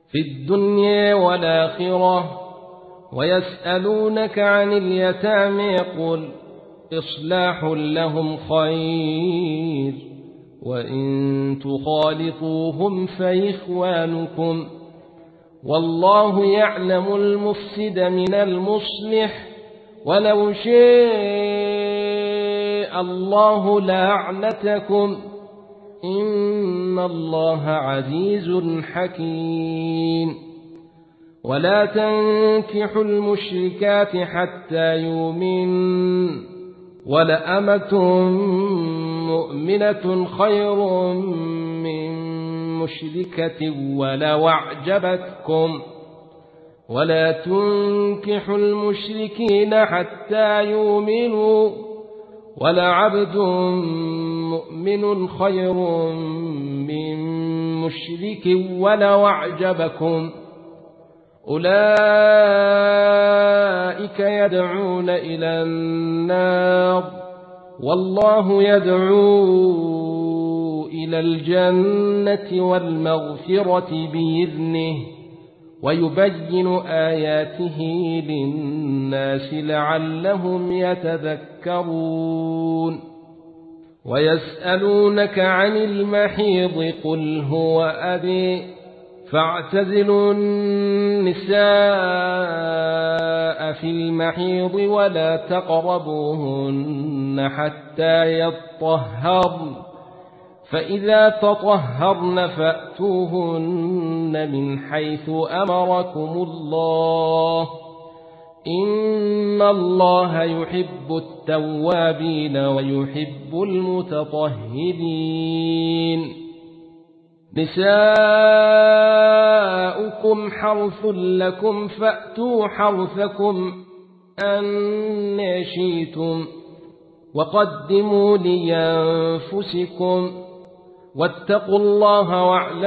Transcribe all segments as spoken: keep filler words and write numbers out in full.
في الدنيا والآخرة. ويسألونك عن اليتامى قل إصلاح لهم خير وإن تخالطوهم فإخوانكم والله يعلم المفسد من المصلح ولو شاء الله لأعنتكم إن الله عزيز حكيم. ولا تنكحوا المشركات حتى يؤمنن ولأمة مؤمنة خير من مشركة ولو أعجبتكم. ولا تنكحوا المشركين حتى يؤمنوا ولعبد مؤمن خير من مشرك ولو أعجبكم. أولئك يدعون إلى النار والله يدعو إلى الجنة والمغفرة بإذنه ويبين آياته للناس لعلهم يتذكرون. ويسألونك عن المحيض قل هو أذى فاعتزلوا النساء في المحيض ولا تقربوهن حتى يطهرن فإذا تطهرن فأتوهن من حيث أمركم الله إن الله يحب التوابين ويحب المتطهرين. نساؤكم حرث لكم فأتوا حرثكم أن شئتم وقدموا لأنفسكم واتقوا الله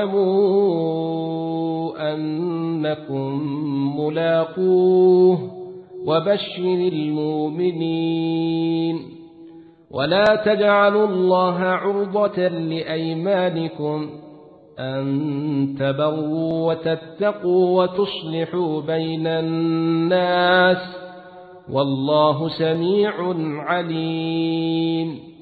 واعلموا أنكم ملاقوه وبشر المؤمنين. ولا تجعلوا الله عرضة لأيمانكم أن تبروا وتتقوا وتصلحوا بين الناس والله سميع عليم.